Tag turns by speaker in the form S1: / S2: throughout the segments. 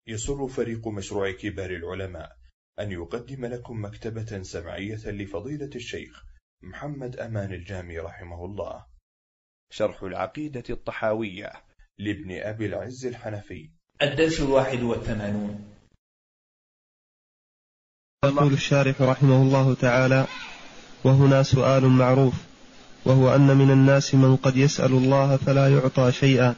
S1: يسر فريق مشروع كبار العلماء أن يقدم لكم مكتبة سمعية لفضيلة الشيخ محمد أمان الجامي رحمه الله، شرح العقيدة الطحاوية لابن أبي العز الحنفي.
S2: الدرس 81.
S3: يقول الشارح رحمه الله تعالى: وهنا سؤال معروف، وهو أن من الناس من قد يسأل الله فلا يعطى شيئا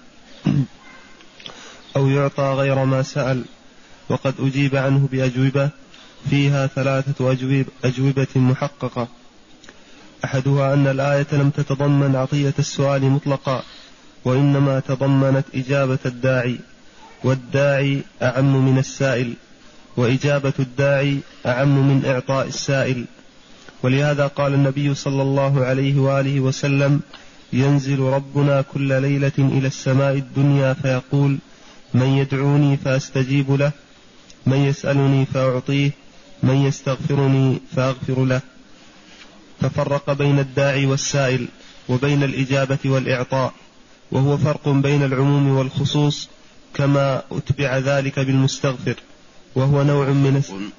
S3: أو يعطى غير ما سأل، وقد أجيب عنه بأجوبة فيها 3 أجوبة محققة. أحدها أن الآية لم تتضمن عطية السؤال مطلقا، وإنما تضمنت إجابة الداعي، والداعي أعم من السائل، وإجابة الداعي أعم من إعطاء السائل. ولهذا قال النبي صلى الله عليه وآله وسلم: ينزل ربنا كل ليلة إلى السماء الدنيا فيقول: من يدعوني فأستجيب له، من يسألني فأعطيه، من يستغفرني فأغفر له. ففرق بين الداعي والسائل وبين الإجابة والإعطاء، وهو فرق بين العموم والخصوص، كما أتبع ذلك بالمستغفر، وهو نوع من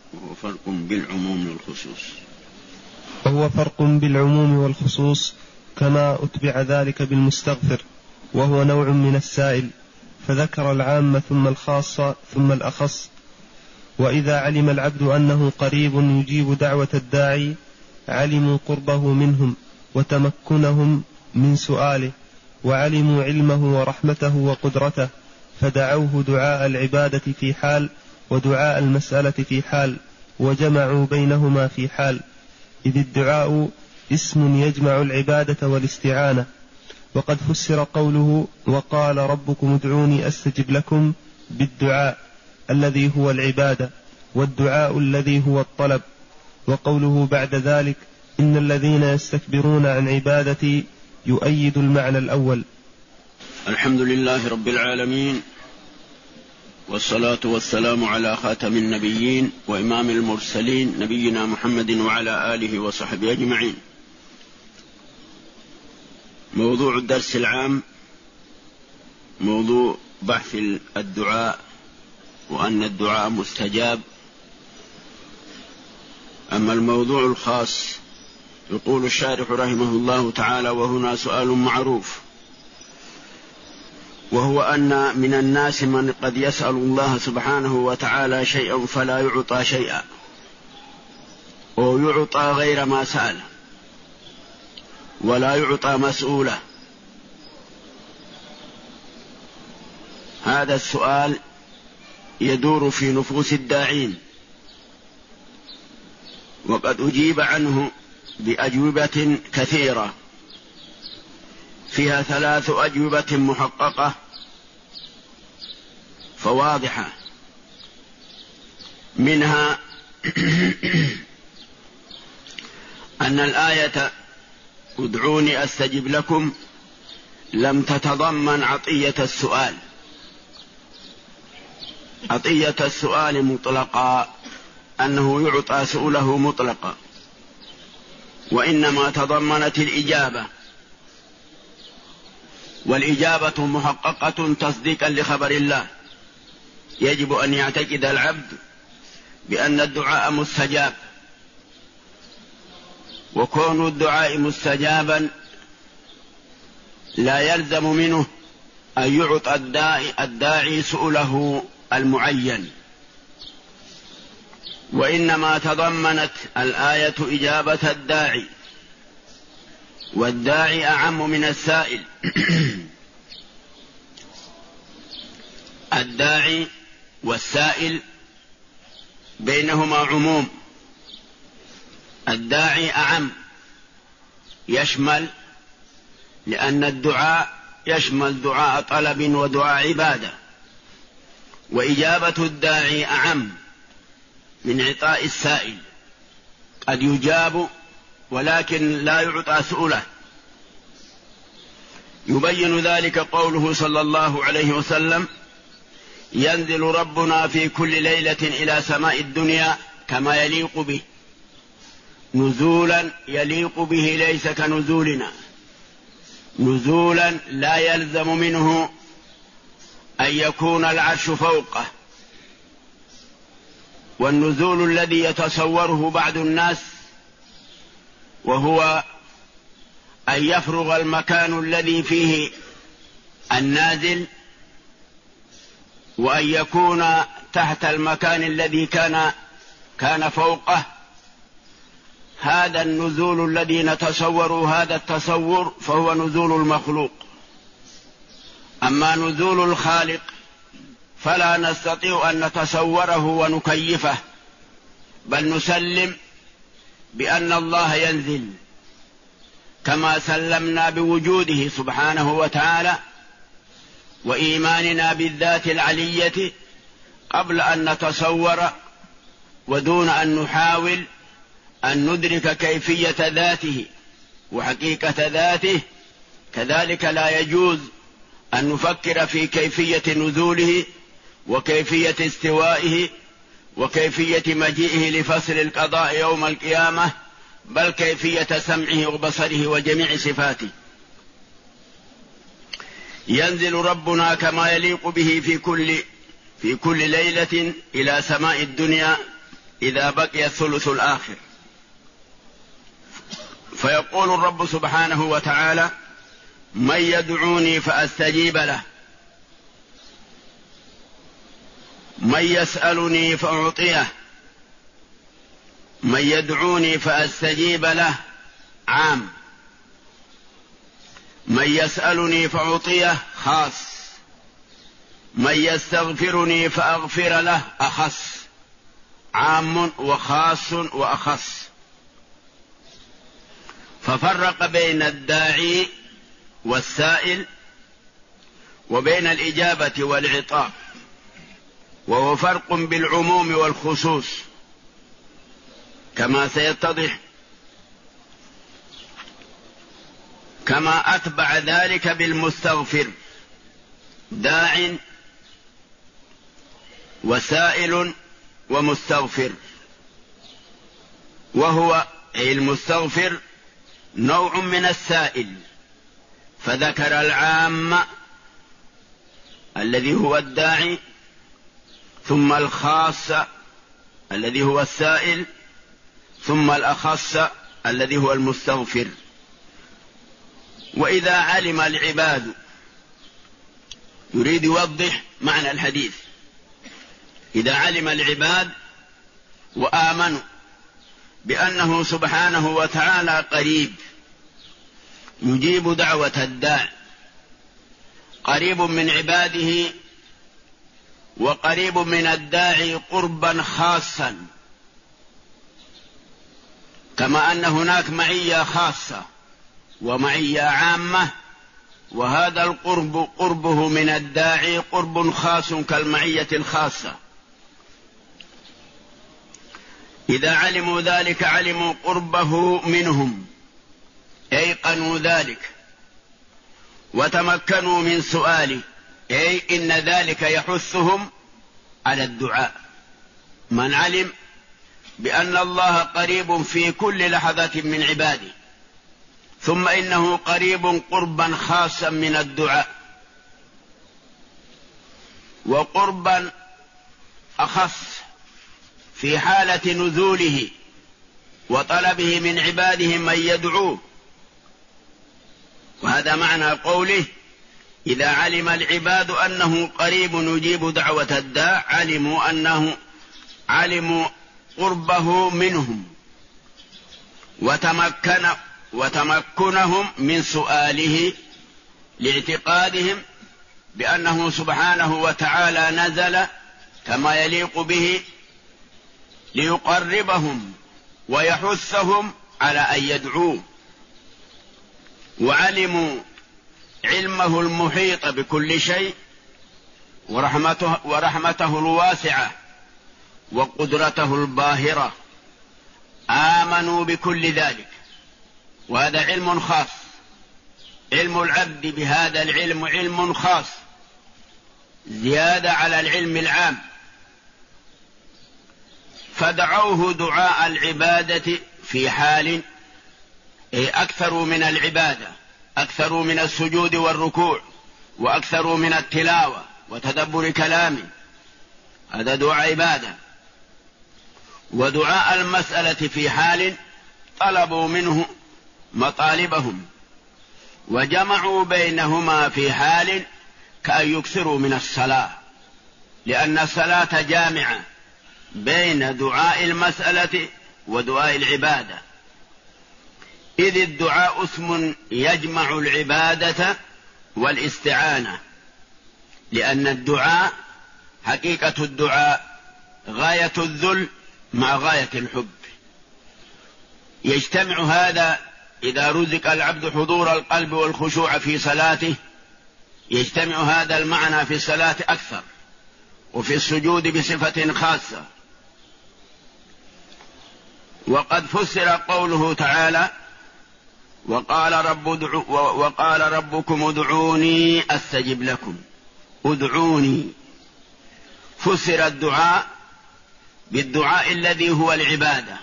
S3: فرق بالعموم والخصوص كما أتبع ذلك بالمستغفر، وهو نوع من السائل، فذكر العام ثم الخاص ثم الأخص. وإذا علم العبد أنه قريب يجيب دعوة الداعي علموا قربه منهم وتمكنهم من سؤاله، وعلموا علمه ورحمته وقدرته، فدعوه دعاء العبادة في حال ودعاء المسألة في حال، وجمعوا بينهما في حال، إذ الدعاء اسم يجمع العبادة والاستعانة. وقد فسر قوله: وقال ربكم ادعوني أستجب لكم، بالدعاء الذي هو العبادة، والدعاء الذي هو الطلب. وقوله بعد ذلك: إن الذين يستكبرون عن عبادتي، يؤيد المعنى الأول.
S4: الحمد لله رب العالمين، والصلاة والسلام على خاتم النبيين وإمام المرسلين نبينا محمد وعلى آله وصحبه أجمعين. موضوع الدرس العام موضوع بحث الدعاء، وأن الدعاء مستجاب. أما الموضوع الخاص يقول الشارح رحمه الله تعالى: وهنا سؤال معروف، وهو أن من الناس من قد يسأل الله سبحانه وتعالى شيئا فلا يعطى شيئا، أو يعطى غير ما سأل، ولا يعطى مسؤوله. هذا السؤال يدور في نفوس الداعين، وقد أجيب عنه بأجوبة كثيرة، فيها 3 أجوبة محققة فواضحة. منها أن الآية ادعوني أستجب لكم لم تتضمن عطية السؤال، عطية السؤال مطلقا، أنه يعطى سؤله مطلقا، وإنما تضمنت الإجابة، والإجابة محققة تصديقا لخبر الله. يجب أن يعتقد العبد بأن الدعاء مستجاب، وكون الدعاء مستجابا لا يلزم منه أن يعطى الداعي سؤله المعين، وإنما تضمنت الآية إجابة الداعي، والداعي أعم من السائل. الداعي والسائل بينهما عموم، الداعي أعم، يشمل، لأن الدعاء يشمل دعاء طلب ودعاء عبادة، وإجابة الداعي أعم من عطاء السائل، قد يجاب ولكن لا يعطى سؤله. يبين ذلك قوله صلى الله عليه وسلم: ينزل ربنا في كل ليلة إلى سماء الدنيا كما يليق به، نزولا يليق به ليس كنزولنا، نزولا لا يلزم منه أن يكون العرش فوقه، والنزول الذي يتصوره بعض الناس، وهو أن يفرغ المكان الذي فيه النازل وأن يكون تحت المكان الذي كان فوقه. هذا النزول الذي نتصور هذا التصور فهو نزول المخلوق. أما نزول الخالق فلا نستطيع أن نتصوره ونكيفه، بل نسلم بأن الله ينزل كما سلمنا بوجوده سبحانه وتعالى وإيماننا بالذات العلية قبل أن نتصور ودون أن نحاول أن ندرك كيفية ذاته وحقيقة ذاته. كذلك لا يجوز أن نفكر في كيفية نزوله وكيفية استوائه وكيفية مجيئه لفصل القضاء يوم القيامة، بل كيفية سمعه وبصره وجميع صفاته. ينزل ربنا كما يليق به في كل ليلة إلى سماء الدنيا إذا بقي الثلث الآخر، فيقول الرب سبحانه وتعالى: من يدعوني فأستجيب له، من يسألني فأعطيه، من يدعوني فأستجيب له عام، من يسألني فأعطيه خاص، من يستغفرني فأغفر له أخص، عام وخاص وأخص. ففرق بين الداعي والسائل وبين الإجابة والعطاء، وهو فرق بالعموم والخصوص كما سيتضح، كما أتبع ذلك بالمستغفر، داع وسائل ومستغفر، وهو أي المستغفر نوع من السائل، فذكر العام الذي هو الداعي، ثم الخاص الذي هو السائل، ثم الأخص الذي هو المستغفر. وإذا علم العباد، يريد يوضح معنى الحديث، إذا علم العباد وآمنوا بأنه سبحانه وتعالى قريب يجيب دعوة الداع، قريب من عباده وقريب من الداعي قربا خاصا، كما أن هناك معية خاصة ومعية عامة، وهذا القرب قربه من الداعي قرب خاص كالمعية الخاصة. إذا علموا ذلك علموا قربه منهم، أيقنوا ذلك وتمكنوا من سؤاله، أي إن ذلك يحثهم على الدعاء. من علم بأن الله قريب في كل لحظة من عباده، ثم إنه قريب قربا خاصا من الدعاء، وقربا أخص في حالة نزوله وطلبه من عباده من يدعوه. وهذا معنى قوله: إذا علم العباد أنه قريب يجيب دعوة الداع علموا قربه منهم وتمكنهم من سؤاله، لاعتقادهم بأنه سبحانه وتعالى نزل كما يليق به ليقربهم ويحثهم على أن يدعوه. وعلموا علمه المحيط بكل شيء ورحمته الواسعة وقدرته الباهرة، آمنوا بكل ذلك. وهذا علم خاص، علم العبد بهذا العلم علم خاص زيادة على العلم العام. فدعوه دعاء العبادة في حال أكثروا من العبادة، أكثروا من السجود والركوع، وأكثروا من التلاوة وتدبر كلامه، هذا دعاء عبادة. ودعاء المسألة في حال طلبوا منه مطالبهم، وجمعوا بينهما في حال كأن يكثروا من الصلاة، لأن الصلاة جامعة بين دعاء المسألة ودعاء العبادة، إذ الدعاء اسم يجمع العبادة والاستعانة، لأن الدعاء حقيقة الدعاء غاية الذل مع غاية الحب، يجتمع هذا إذا رزق العبد حضور القلب والخشوع في صلاته، يجتمع هذا المعنى في الصلاة أكثر، وفي السجود بصفة خاصة. وقد فسر قوله تعالى: وقال ربكم ادعوني أستجب لكم. ادعوني فسر الدعاء بالدعاء الذي هو العبادة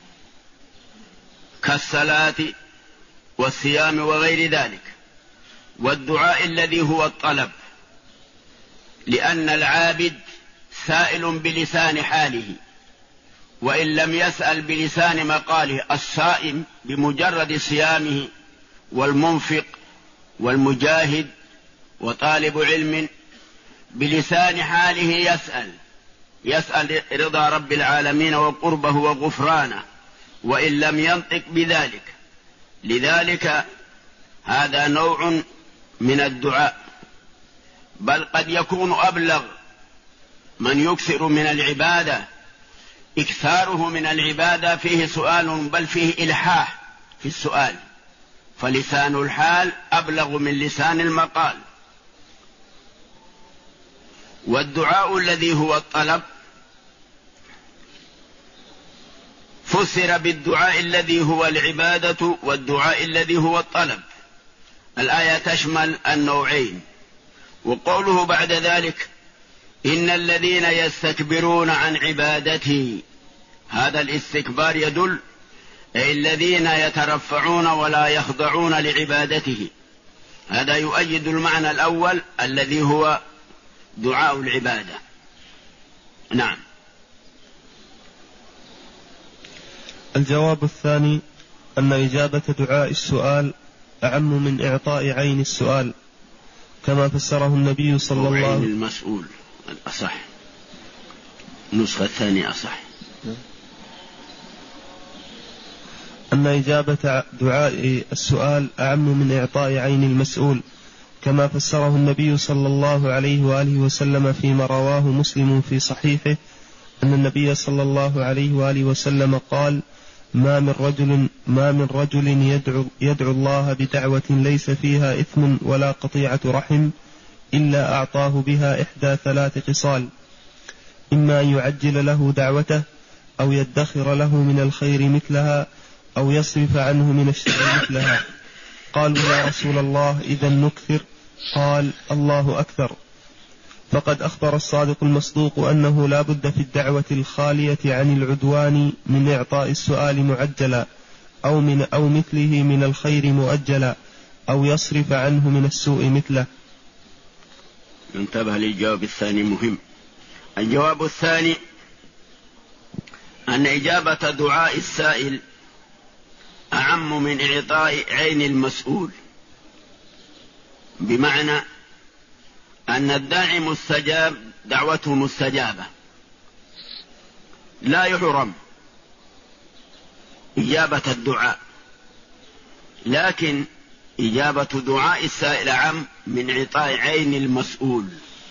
S4: كالصلاة والصيام وغير ذلك، والدعاء الذي هو الطلب، لأن العابد سائل بلسان حاله، وإن لم يسأل بلسان مقاله. الصائم بمجرد صيامه، والمنفق والمجاهد وطالب علم بلسان حاله يسأل رضا رب العالمين وقربه وغفرانه، وإن لم ينطق بذلك. لذلك هذا نوع من الدعاء، بل قد يكون أبلغ من يكثر من العبادة. إكثاره من العبادة فيه سؤال، بل فيه إلحاح في السؤال، فلسان الحال أبلغ من لسان المقال. والدعاء الذي هو الطلب فسر بالدعاء الذي هو العبادة والدعاء الذي هو الطلب. الآية تشمل النوعين. وقوله بعد ذلك: إن الذين يستكبرون عن عبادتي، هذا الاستكبار يدل أي الذين يترفعون ولا يخضعون لعبادته. هذا يؤيد المعنى الأول الذي هو دعاء العبادة. نعم.
S3: الجواب الثاني أن إجابة دعاء السؤال أعم من إعطاء عين السؤال، كما فسره النبي صلى الله عليه وسلم.
S4: عين المسؤول الأصح، النسخة الثانية أصح.
S3: أن إجابة دعاء السؤال أعم من إعطاء عين المسؤول، كما فسره النبي صلى الله عليه وآله وسلم فيما رواه مسلم في صحيحه أن النبي صلى الله عليه وآله وسلم قال: ما من رجل يدعو الله بدعوة ليس فيها إثم ولا قطيعة رحم إلا أعطاه بها إحدى 3 خصال: إما أن يعجل له دعوته، أو يدخر له من الخير مثلها، أو يصرف عنه من الشر مثلها. قالوا: يا رسول الله إذا نكثر؟ قال: الله أكثر. فقد أخبر الصادق المصدوق أنه لا بد في الدعوة الخالية عن العدوان من إعطاء السؤال معجلا، أو مثله من الخير مؤجلا، أو يصرف عنه من السوء مثله.
S4: انتبه للجواب الثاني مهم. الجواب الثاني أن إجابة دعاء السائل أعم من إعطاء عين المسؤول، بمعنى أن الداعي مستجاب، دعوته مستجابة، لا يحرم إجابة الدعاء، لكن إجابة دعاء السائل أعم من إعطاء عين المسؤول.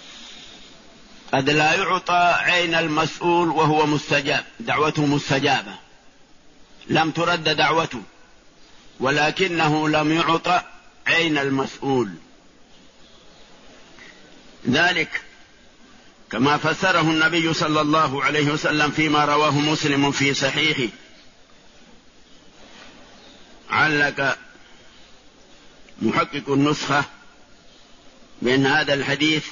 S4: قد لا يعطى عين المسؤول وهو مستجاب، دعوته مستجابة، لم ترد دعوته، ولكنه لم يعطى عين المسؤول. ذلك كما فسره النبي صلى الله عليه وسلم فيما رواه مسلم في صحيحه. علق محقق النسخة بأن هذا الحديث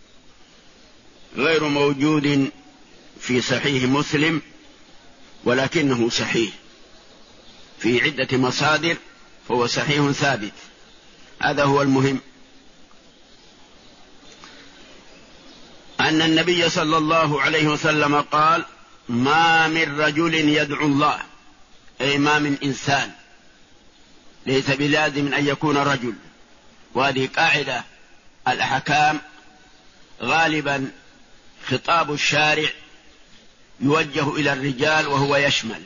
S4: غير موجود في صحيح مسلم، ولكنه صحيح في عدة مصادر، فهو صحيح ثابت. هذا هو المهم، أن النبي صلى الله عليه وسلم قال: ما من رجل يدعو الله، أي ما من إنسان، ليس بلازم أن يكون رجل. وهذه قاعدة الأحكام غالبا خطاب الشارع يوجه إلى الرجال وهو يشمل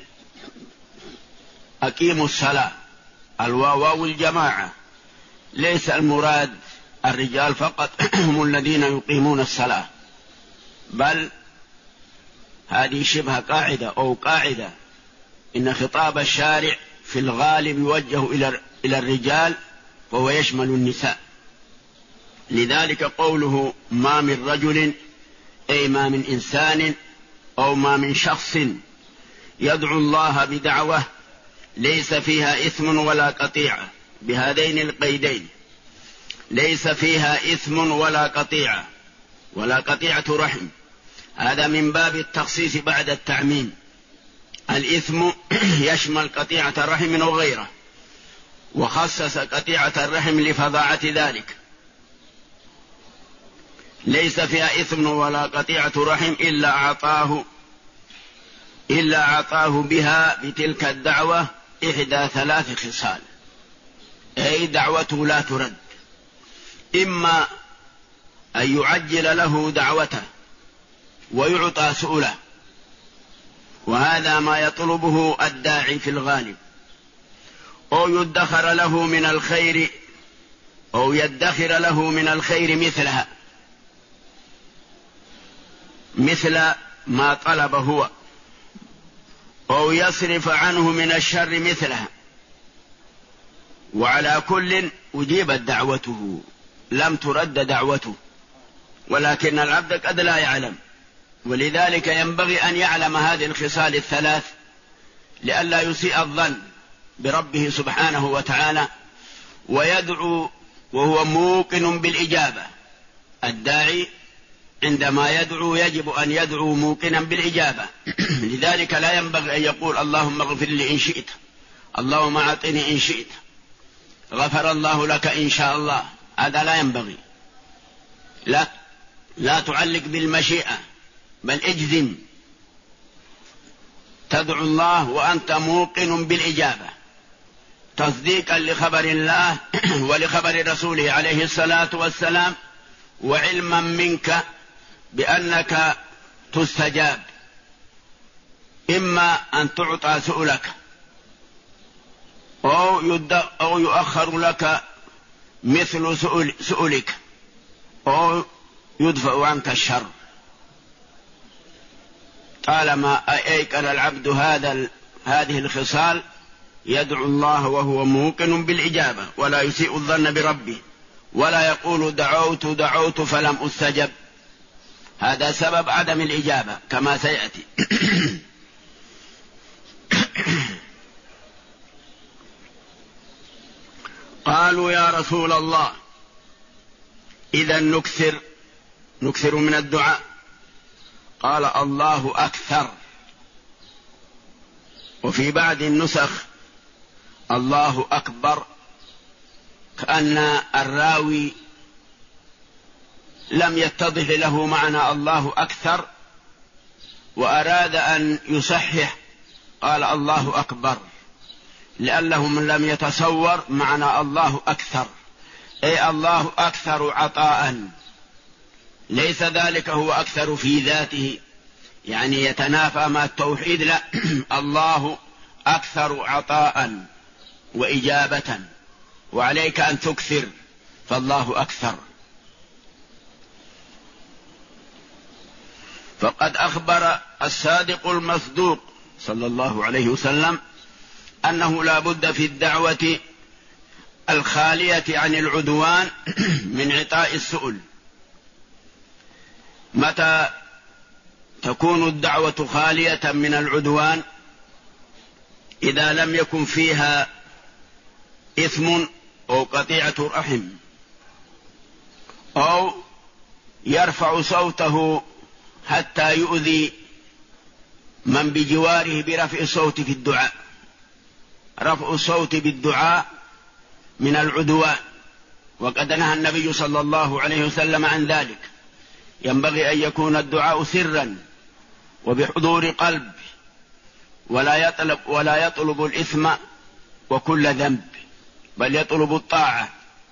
S4: أقيموا الصلاة، الواو الجماعة، ليس المراد الرجال فقط هم الذين يقيمون الصلاة، بل هذه شبه قاعدة أو قاعدة إن خطاب الشارع في الغالب يوجه إلى الرجال وهو يشمل النساء. لذلك قوله ما من رجل أي ما من إنسان أو ما من شخص يدعو الله بدعوة ليس فيها إثم ولا قطيعة، بهذين القيدين، ليس فيها إثم ولا قطيعة، ولا قطيعة رحم، هذا من باب التخصيص بعد التعميم. الإثم يشمل قطيعة رحم وغيره، وخصص قطيعة الرحم لفظاعة ذلك. ليس فيها إثم ولا قطيعة رحم إلا أعطاه بها بتلك الدعوة إحدى 3 خصال، أي دعوته لا ترد، إما أن يعجل له دعوته ويعطى سؤله، وهذا ما يطلبه الداعي في الغالب، أو يدخر له من الخير مثلها، مثل ما طلب هو، أو يصرف عنه من الشر مثلها. وعلى كل أجيبت دعوته، لم ترد دعوته، ولكن العبد قد لا يعلم، ولذلك ينبغي أن يعلم هذه الخصال ال3 لئلا يسيء الظن بربه سبحانه وتعالى، ويدعو وهو موقن بالإجابة. الداعي عندما يدعو يجب أن يدعو موقنا بالإجابة. لذلك لا ينبغي أن يقول اللهم اغفر لي إن شئت، اللهم أعطني إن شئت، غفر الله لك إن شاء الله، هذا لا ينبغي. لا تعلق بالمشيئة، بل اجزم، تدعو الله وأنت موقن بالإجابة، تصديقا لخبر الله ولخبر رسوله عليه الصلاة والسلام، وعلما منك بأنك تستجاب، إما أن تعطى سؤلك أو يؤخر لك مثل سؤلك، أو يدفع عنك الشر، طالما أيقن العبد هذه الخصال يدعو الله وهو موقن بالإجابة، ولا يسيء الظن بربه، ولا يقول دعوت فلم أستجب، هذا سبب عدم الإجابة كما سيأتي. قالوا يا رسول الله إذا نكثر من الدعاء، قال الله أكثر، وفي بعض النسخ الله أكبر، كأن الراوي لم يتضح له معنى الله أكثر وأراد أن يصحح قال الله أكبر، لأنهم لم يتصور معنى الله أكثر، أي الله أكثر عطاء، ليس ذلك هو أكثر في ذاته يعني يتنافى مع التوحيد، لا، الله أكثر عطاء وإجابة، وعليك أن تكثر، فالله أكثر. فقد أخبر الصادق المصدوق صلى الله عليه وسلم أنه لا بد في الدعوة الخالية عن العدوان من عطاء السؤل. متى تكون الدعوة خالية من العدوان؟ إذا لم يكن فيها إثم أو قطيعة رحم، أو يرفع صوته حتى يؤذي من بجواره برفع الصوت في الدعاء. رفع الصوت بالدعاء من العدوان، وقد نهى النبي صلى الله عليه وسلم عن ذلك. ينبغي أن يكون الدعاء سرا وبحضور قلب، ولا يطلب الإثم وكل ذنب، بل يطلب الطاعة.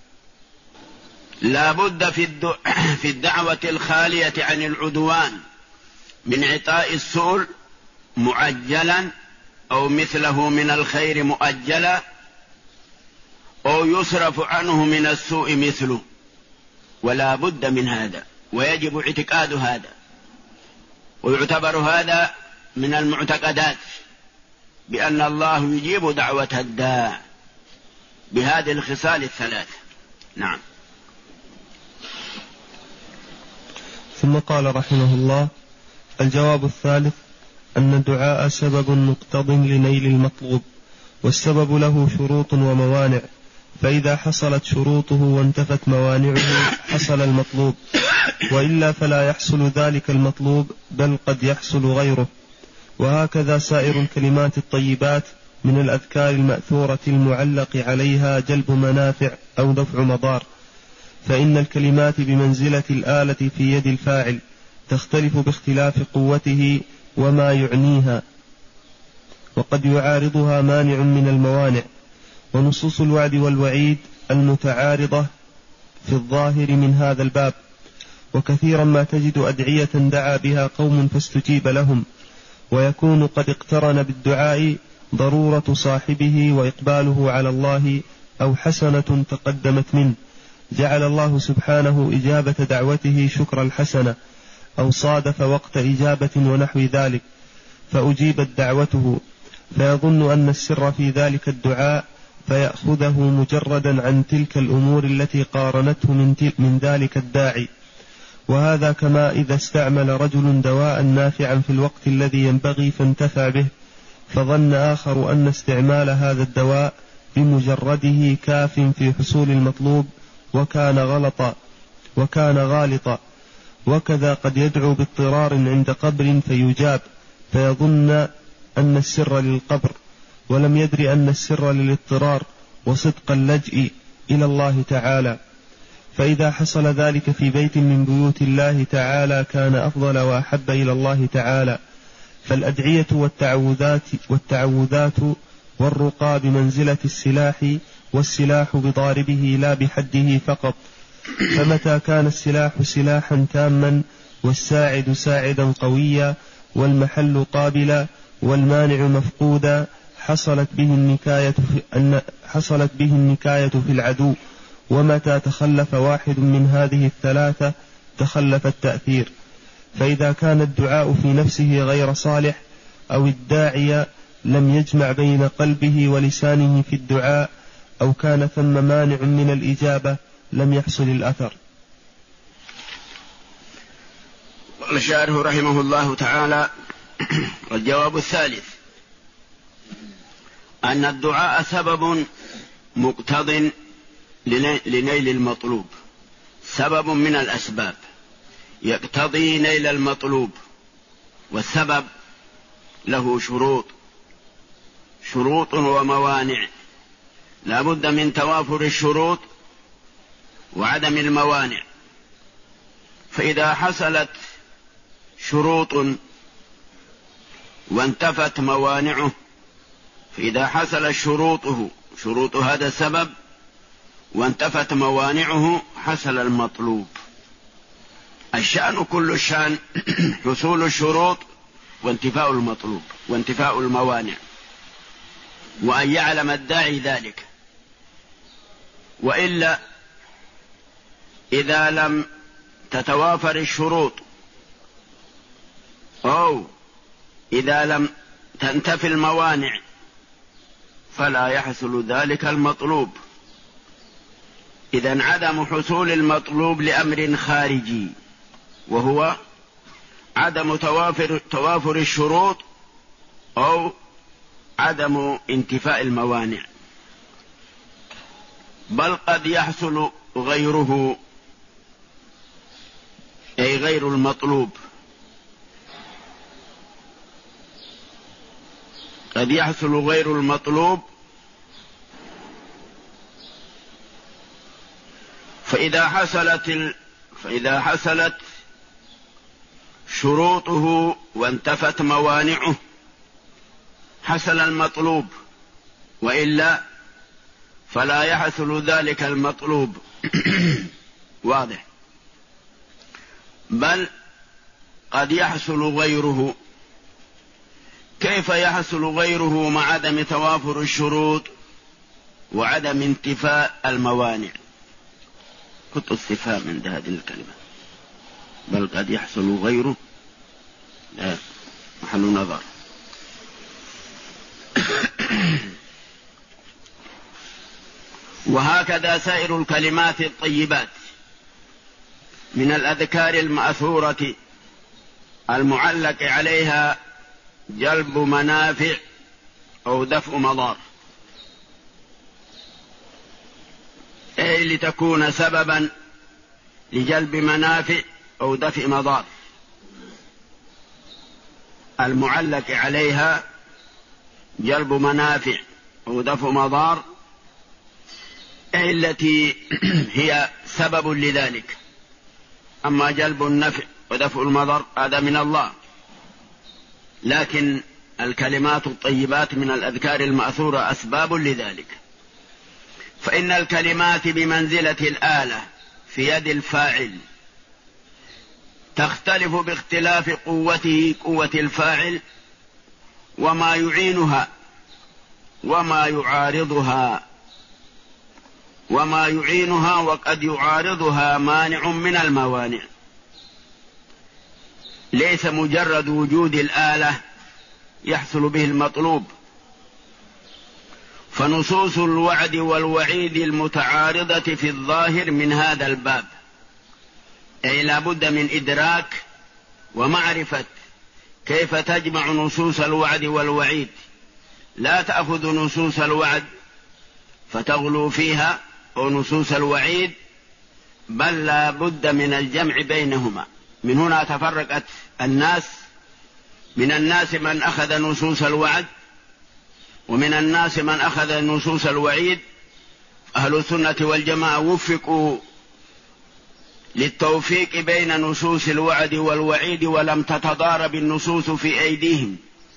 S4: لا بد في الدعوة الخالية عن العدوان من عطاء السؤل معجلا أو مثله من الخير مؤجلا، أو يصرف عنه من السوء مثله، ولا بد من هذا، ويجب اعتقاد هذا، ويعتبر هذا من المعتقدات بأن الله يجيب دعوة الداع بهذه الخصال الثلاث. نعم.
S3: ثم قال رحمه الله: الجواب الثالث أن الدعاء سبب مقتض لنيل المطلوب، والسبب له شروط وموانع، فإذا حصلت شروطه وانتفت موانعه حصل المطلوب، وإلا فلا يحصل ذلك المطلوب، بل قد يحصل غيره. وهكذا سائر الكلمات الطيبات من الأذكار المأثورة المعلق عليها جلب منافع أو دفع مضار، فإن الكلمات بمنزلة الآلة في يد الفاعل، تختلف باختلاف قوته وما يعنيها، وقد يعارضها مانع من الموانع. ونصوص الوعد والوعيد المتعارضة في الظاهر من هذا الباب، وكثيرا ما تجد أدعية دعا بها قوم فاستجيب لهم، ويكون قد اقترن بالدعاء ضرورة صاحبه وإقباله على الله، أو حسنة تقدمت منه جعل الله سبحانه إجابة دعوته شكر الحسنة، أو صادف وقت إجابة ونحو ذلك فأجيبت دعوته، فيظن أن السر في ذلك الدعاء، فيأخذه مجردا عن تلك الأمور التي قارنته من ذلك الداعي. وهذا كما إذا استعمل رجل دواء نافعا في الوقت الذي ينبغي فانتفع به، فظن آخر أن استعمال هذا الدواء بمجرده كاف في حصول المطلوب، وكان غالطا. وكذا قد يدعو باضطرار عند قبر فيجاب، فيظن أن السر للقبر، ولم يدر أن السر للاضطرار وصدق اللجئ إلى الله تعالى. فإذا حصل ذلك في بيت من بيوت الله تعالى كان أفضل وأحب إلى الله تعالى. فالأدعية والتعوذات والرقى بمنزلة السلاح، والسلاح بضاربه لا بحده فقط. فمتى كان السلاح سلاحا تاما، والساعد ساعدا قويا، والمحل قابلا، والمانع مفقودا، حصلت به النكاية في العدو. ومتى تخلف واحد من هذه الثلاثة تخلف التأثير. فإذا كان الدعاء في نفسه غير صالح، أو الداعي لم يجمع بين قلبه ولسانه في الدعاء، أو كان ثم مانع من الإجابة، لم يحصل الأثر.
S4: الشارح رحمه الله تعالى: الجواب الثالث أن الدعاء سبب مقتض لنيل المطلوب، سبب من الأسباب يقتضي نيل المطلوب، والسبب له شروط وموانع، لا بد من توافر الشروط وعدم الموانع. فإذا حصلت شروط وانتفت موانعه، فإذا حصل شروط هذا السبب وانتفت موانعه حصل المطلوب. الشأن كل الشأن حصول الشروط وانتفاء المطلوب وانتفاء الموانع، وأن يعلم الداعي ذلك. وإلا إذا لم تتوافر الشروط، أو إذا لم تنتفي الموانع، فلا يحصل ذلك المطلوب. إذن عدم حصول المطلوب لأمر خارجي، وهو عدم توافر الشروط أو عدم انتفاء الموانع، بل قد يحصل غيره، أي غير المطلوب. قد يحصل غير المطلوب. فإذا حصلت شروطه وانتفت موانعه حصل المطلوب، وإلا فلا يحصل ذلك المطلوب. واضح؟ بل قد يحصل غيره. كيف يحصل غيره مع عدم توافر الشروط وعدم انتفاء الموانع؟ كنت استفهام من هذه الكلمة. بل قد يحصل غيره، لا محل نظر. وهكذا سائر الكلمات الطيبات من الأذكار المأثورة المعلق عليها جلب منافع أو دفع مضار، أي لتكون سببا لجلب منافع أو دفع مضار. المعلق عليها جلب منافع أو دفع مضار، أي التي هي سبب لذلك. أما جلب النفع ودفع المضر هذا من الله، لكن الكلمات الطيبات من الأذكار المأثورة أسباب لذلك. فإن الكلمات بمنزلة الآلة في يد الفاعل، تختلف باختلاف قوته، قوة الفاعل، وما يعينها وما يعينها وقد يعارضها مانع من الموانع. ليس مجرد وجود الآلة يحصل به المطلوب. فنصوص الوعد والوعيد المتعارضة في الظاهر من هذا الباب، أي لا بد من إدراك ومعرفة كيف تجمع نصوص الوعد والوعيد. لا تأخذ نصوص الوعد فتغلو فيها أو نصوص الوعيد، بل لا بد من الجمع بينهما. من هنا تفرقت الناس، من الناس من أخذ نصوص الوعد ومن الناس من أخذ نصوص الوعيد. أهل السنة والجماعة وفقوا للتوفيق بين نصوص الوعد والوعيد ولم تتضارب النصوص في أيديهم.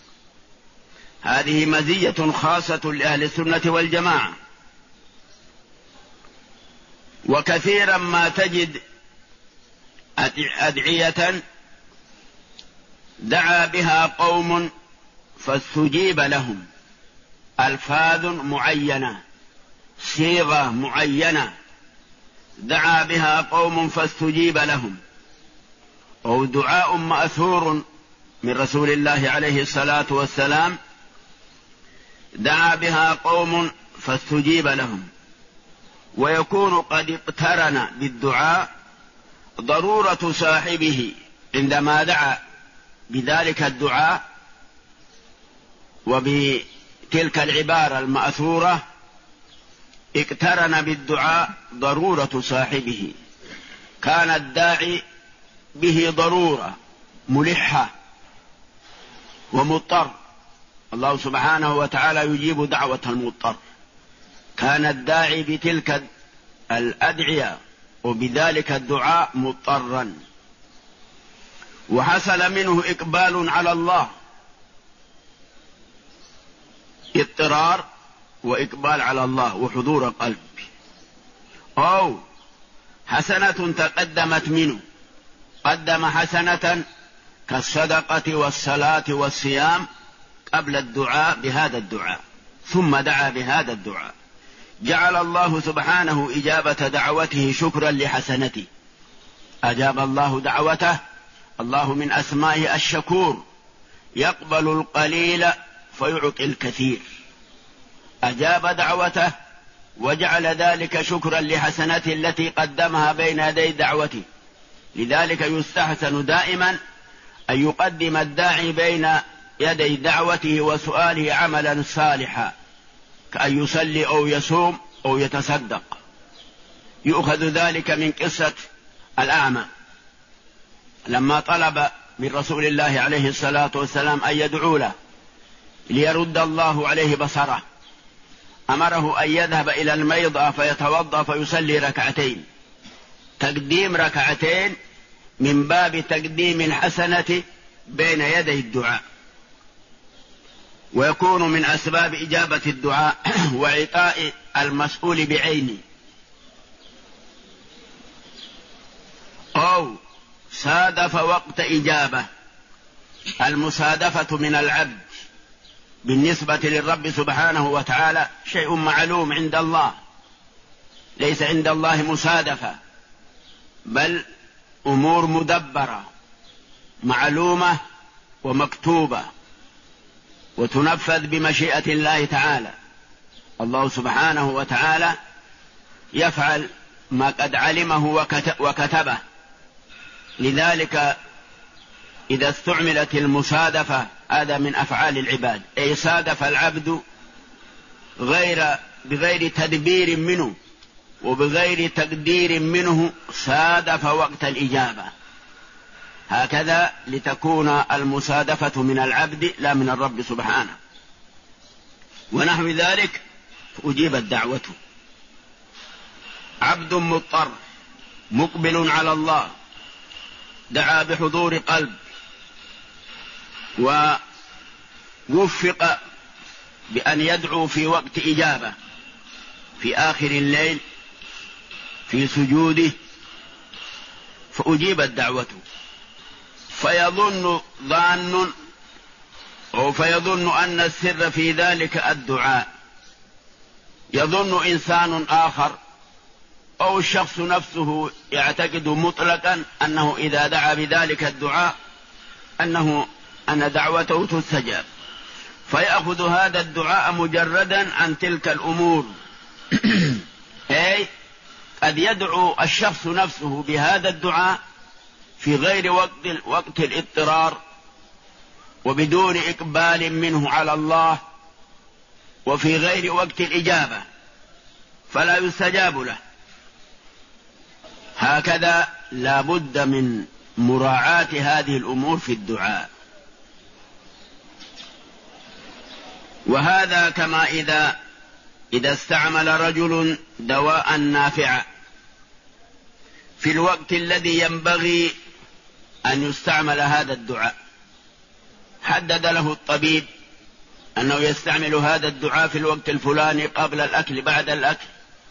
S4: هذه مزية خاصة لأهل السنة والجماعة. وكثيرا ما تجد أدعية دعا بها قوم فاستجيب لهم، ألفاظ معينة، صيغة معينة دعا بها قوم فاستجيب لهم، أو دعاء مأثور من رسول الله عليه الصلاة والسلام دعا بها قوم فاستجيب لهم. ويكون قد اقترن بالدعاء ضرورة صاحبه عندما دعا بذلك الدعاء وبتلك العبارة المأثورة، اقترن بالدعاء ضرورة صاحبه. كان الداعي به ضرورة ملحة ومضطر، الله سبحانه وتعالى يجيب دعوة المضطر. كان الداعي بتلك الأدعية وبذلك الدعاء مضطرا، وحصل منه إقبال على الله، اضطرار وإقبال على الله وحضور قلب، أو حسنة تقدمت منه، قدم حسنة كالصدقة والصلاة والصيام قبل الدعاء بهذا الدعاء، ثم دعا بهذا الدعاء، جعل الله سبحانه إجابة دعوته شكرا لحسنته. أجاب الله دعوته. الله من أسمائه الشكور، يقبل القليل فيعطي الكثير. أجاب دعوته وجعل ذلك شكرا لحسنته التي قدمها بين يدي دعوته. لذلك يستحسن دائما أن يقدم الداعي بين يدي دعوته وسؤاله عملا صالحا، كأن يصلي أو يصوم أو يتصدق. يؤخذ ذلك من قصة الأعمى لما طلب من رسول الله عليه الصلاة والسلام أن يدعو له ليرد الله عليه بصره، أمره أن يذهب إلى الميضة فيتوضأ فيصلي ركعتين. تقديم ركعتين من باب تقديم الحسنة بين يدي الدعاء، ويكون من أسباب إجابة الدعاء وعطاء المسؤول بعينه. أو صادف وقت إجابة. المصادفة من العبد بالنسبة للرب سبحانه وتعالى شيء معلوم عند الله، ليس عند الله مصادفة، بل أمور مدبرة معلومة ومكتوبة وتنفذ بمشيئة الله تعالى. الله سبحانه وتعالى يفعل ما قد علمه وكتبه. لذلك إذا استعملت المصادفة هذا من أفعال العباد، أي صادف العبد بغير تدبير منه وبغير تقدير منه، صادف وقت الإجابة. هكذا لتكون المصادفة من العبد لا من الرب سبحانه. ونحو ذلك أجيبت دعوته. عبد مضطر مقبل على الله دعا بحضور قلب، ووفق بأن يدعو في وقت إجابة في آخر الليل في سجوده، فأجيبت دعوته. فيظن أن السر في ذلك الدعاء. يظن إنسان آخر أو الشخص نفسه يعتقد مطلقا أنه إذا دعا بذلك الدعاء أن دعوته تستجاب، فيأخذ هذا الدعاء مجردا عن تلك الأمور. أي قد يدعو الشخص نفسه بهذا الدعاء في غير وقت الاضطرار وبدون إقبال منه على الله، وفي غير وقت الإجابة، فلا يستجاب له. هكذا لا بد من مراعاة هذه الأمور في الدعاء. وهذا كما إذا استعمل رجل دواء نافعا في الوقت الذي ينبغي أن يستعمل هذا الدعاء. حدد له الطبيب أنه يستعمل هذا الدعاء في الوقت الفلاني قبل الأكل بعد الأكل،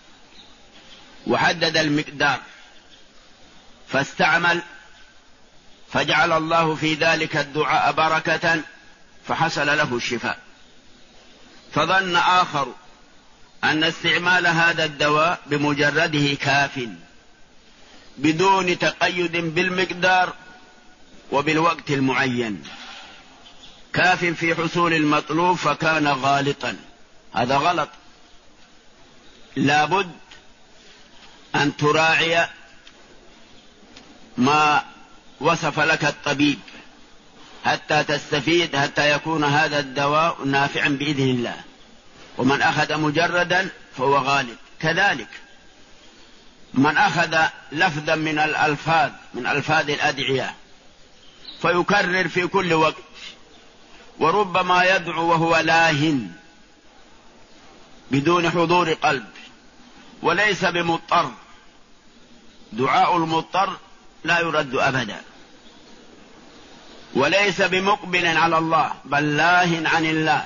S4: وحدد المقدار فاستعمل، فجعل الله في ذلك الدعاء بركة فحصل له الشفاء. فظن آخر أن استعمال هذا الدواء بمجرده كاف بدون تقيد بالمقدار وبالوقت المعين، كاف في حصول المطلوب، فكان غالطا. هذا غلط. لابد أن تراعي ما وصف لك الطبيب حتى تستفيد، حتى يكون هذا الدواء نافعا بإذن الله. ومن أخذ مجردا فهو غالب. كذلك من أخذ لفظا من ألفاظ الأدعية فيكرر في كل وقت، وربما يدعو وهو لاهٍ بدون حضور قلب وليس بمضطر. دعاء المضطر لا يرد أبدا، وليس بمقبل على الله بل لاه عن الله،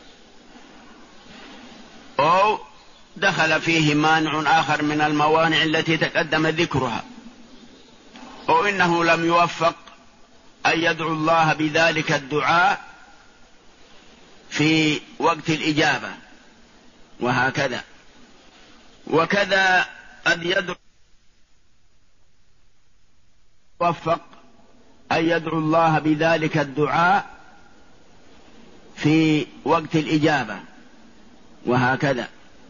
S4: أو دخل فيه مانع آخر من الموانع التي تقدم ذكرها، أو إنه لم يوفق أن يدعو الله بذلك الدعاء في وقت الإجابة، وهكذا. وكذا قد يوفق أن يدعو الله بذلك الدعاء في وقت الإجابة، وهكذا.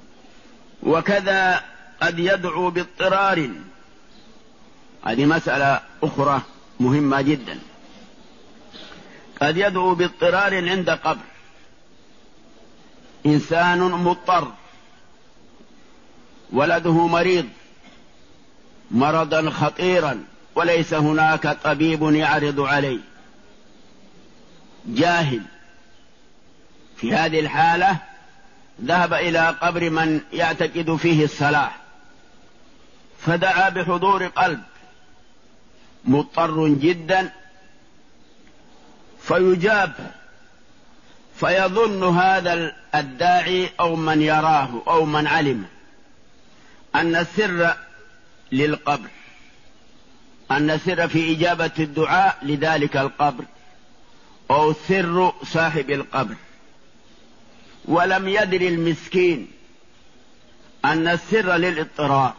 S4: وكذا قد يدعو باضطرار. هذه مسألة أخرى مهمة جدا. قد يدعو باضطرار عند قبر. إنسان مضطر، ولده مريض مرضا خطيرا وليس هناك طبيب يعرض عليه، جاهل. في هذه الحالة ذهب إلى قبر من يعتقد فيه الصلاح، فدعا بحضور قلب مضطر جدا فيجاب، فيظن هذا الداعي أو من يراه أو من علم أن السر للقبر، أن السر في إجابة الدعاء لذلك القبر أو سر صاحب القبر، ولم يدري المسكين أن السر للاضطرار،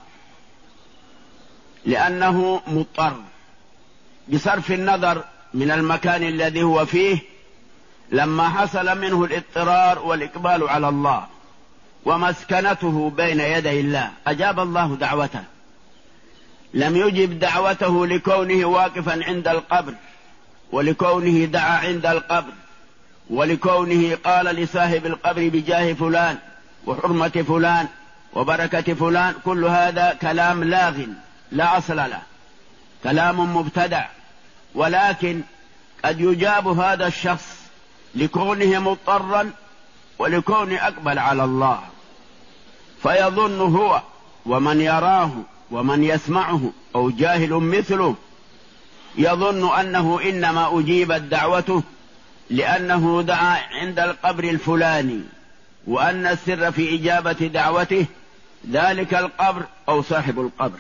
S4: لأنه مضطر بصرف النظر من المكان الذي هو فيه. لما حصل منه الاضطرار والإقبال على الله ومسكنته بين يدي الله أجاب الله دعوته، لم يجب دعوته لكونه واقفا عند القبر، ولكونه دعا عند القبر، ولكونه قال لصاحب القبر بجاه فلان وحرمة فلان وبركة فلان. كل هذا كلام لاغ لا أصل له، كلام مبتدع. ولكن قد يجاب هذا الشخص لكونه مضطرا ولكونه أقبل على الله، فيظن هو ومن يراه ومن يسمعه أو جاهل مثله يظن أنه إنما أجيبت دعوته لأنه دعا عند القبر الفلاني، وأن السر في إجابة دعوته ذلك القبر أو صاحب القبر.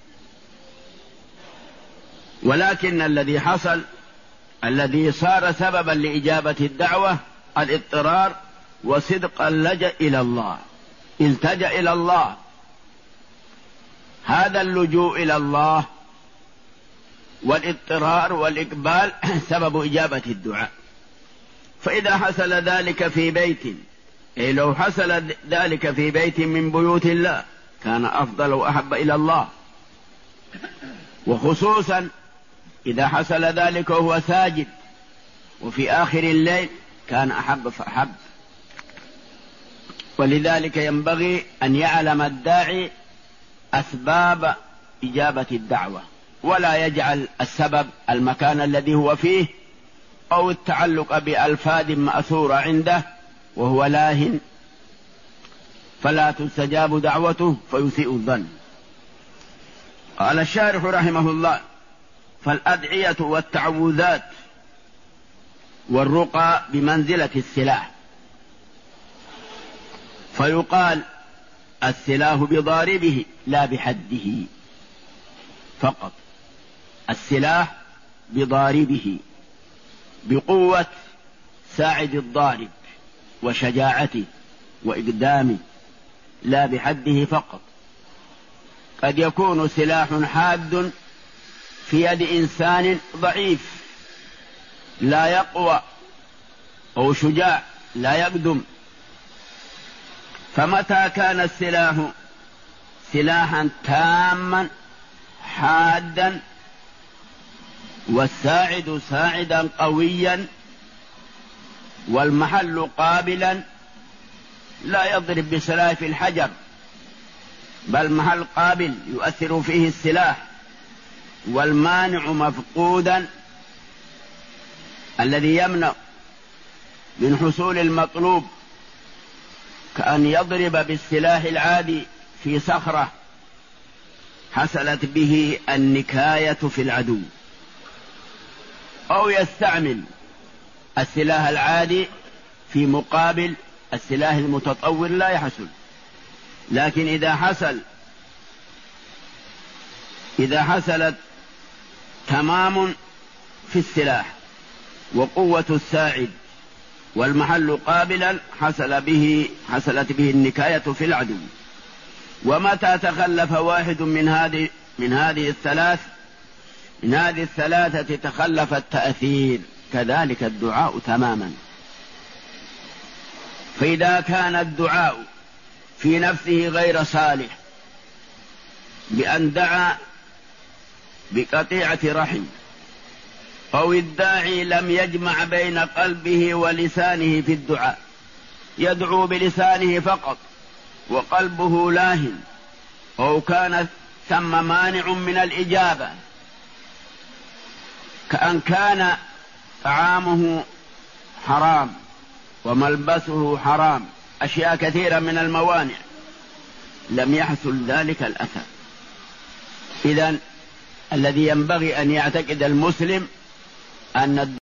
S4: ولكن الذي حصل، الذي صار سببا لإجابة الدعوة، الاضطرار وصدق اللجأ إلى الله، التجأ إلى الله. هذا اللجوء إلى الله والاضطرار والإقبال سبب إجابة الدعاء. فإذا حصل ذلك في بيت، أي لو حصل ذلك في بيت من بيوت الله كان أفضل وأحب إلى الله، وخصوصا إذا حصل ذلك وهو ساجد وفي آخر الليل كان أحب فأحب. ولذلك ينبغي أن يعلم الداعي أسباب إجابة الدعوة، ولا يجعل السبب المكان الذي هو فيه أو التعلق بألفاظ مأثورة عنده وهو لاهٍ، فلا تستجاب دعوته فيسيء الظن. قال الشارح رحمه الله: فالأدعية والتعوذات والرقى بمنزلة السلاح، فيقال السلاح بضاربه لا بحده فقط، السلاح بضاربه، بقوة ساعد الضارب وشجاعته وإقدامه، لا بحده فقط. قد يكون سلاح حاد في يد إنسان ضعيف لا يقوى أو شجاع لا يقدم، فمتى كان السلاح سلاحا تاما حادا والساعد ساعدا قويا والمحل قابلا، لا يضرب بسلاح الحجر، بل محل قابل يؤثر فيه السلاح، والمانع مفقودا الذي يمنع من حصول المطلوب، كأن يضرب بالسلاح العادي في صخرة حصلت به النكاية في العدو، أو يستعمل السلاح العادي في مقابل السلاح المتطور لا يحصل. لكن إذا حصلت تمام في السلاح وقوة الساعد والمحل قابلا حصلت به النكاية في العدو. ومتى تخلف واحد من هذه الثلاثة تخلف التأثير، كذلك الدعاء تماما. فإذا كان الدعاء في نفسه غير صالح بأن دعا بقطيعة رحم، أو الداعي لم يجمع بين قلبه ولسانه في الدعاء، يدعو بلسانه فقط وقلبه لاهٍ، أو كان ثم مانع من الإجابة، كأن كان طعامه حرام وملبسه حرام، أشياء كثيرة من الموانع، لم يحصل ذلك الأثر. إذن الذي ينبغي أن يعتقد المسلم أن